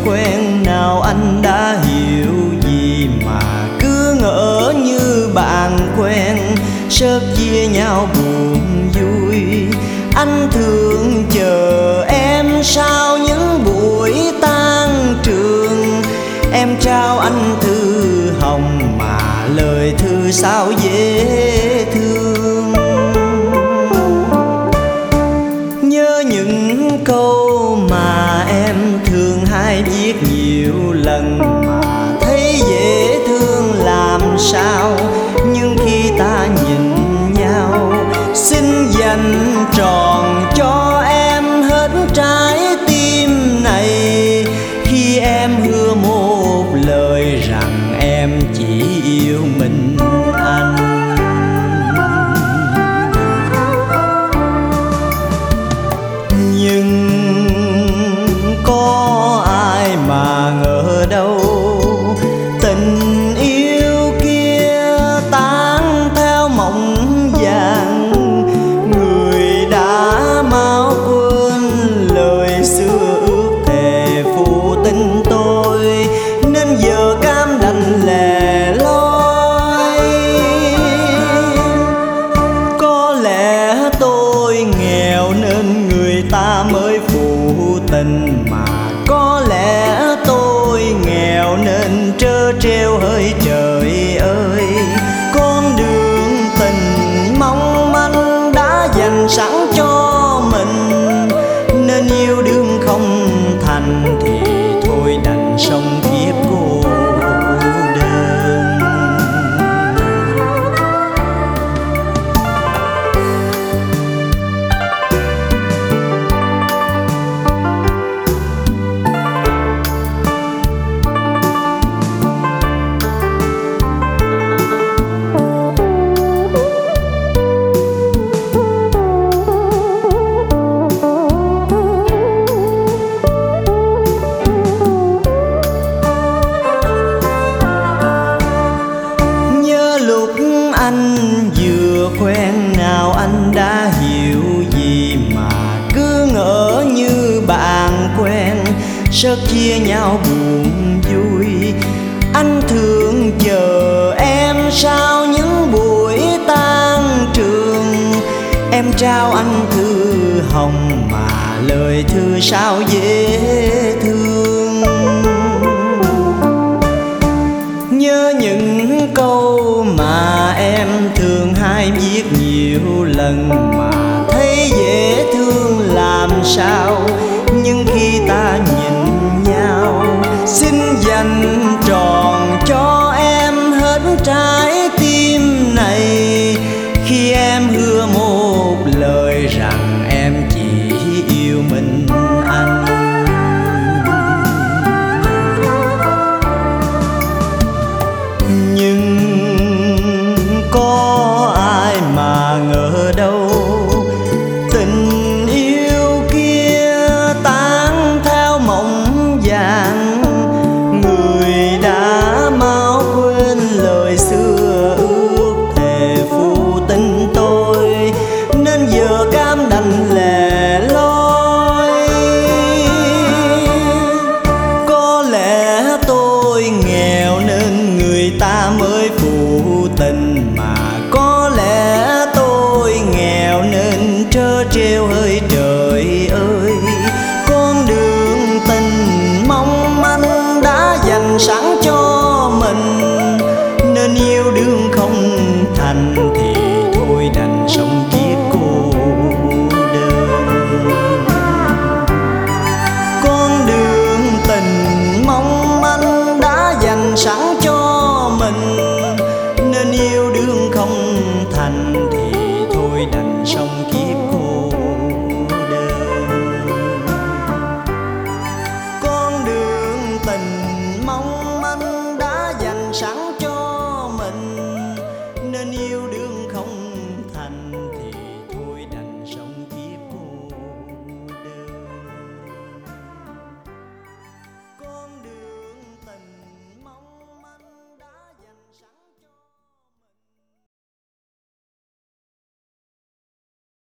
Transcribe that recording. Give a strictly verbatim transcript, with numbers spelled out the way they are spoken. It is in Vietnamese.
quen nào anh đã hiểu gì mà cứ ngỡ như bạn quen, sớt chia nhau buồn vui. Anh thường chờ em sau những buổi tan trường, em trao anh thư hồng mà lời thư sao dễ thương. Nhớ những câu mà em thường hay viết nhiều lần mà thấy dễ thương làm sao, nhưng khi ta nhìn nhau xin dành tròn cho em hết trái tim này. Khi em hứa một lời rằng em chỉ yêu mình anh. Nhưng có ai mà ngờ đâu tình yêu kia tan theo mộng vàng. Người đã mau quên lời xưa ước thề phụ tình tôi, nên giờ cam đành lẻ loi. Có lẽ tôi nghèo nên người ta mới phụ tình, mà có lẽ tôi nghèo nên trơ trêu hơi trời ơi. Con đường tình mong manh đã dành sẵn cho mình, nên yêu đương không thành thì thôi đành sống kiếp cô đơn. Anh vừa quen nào anh đã hiểu gì mà cứ ngỡ như bạn quen, sớt chia nhau buồn vui. Anh thường chờ em sau những buổi tan trường, em trao anh thư hồng mà lời thư sao dễ thương. Nhớ những câu mà em thường hay viết nhiều lần mà thấy dễ thương làm sao,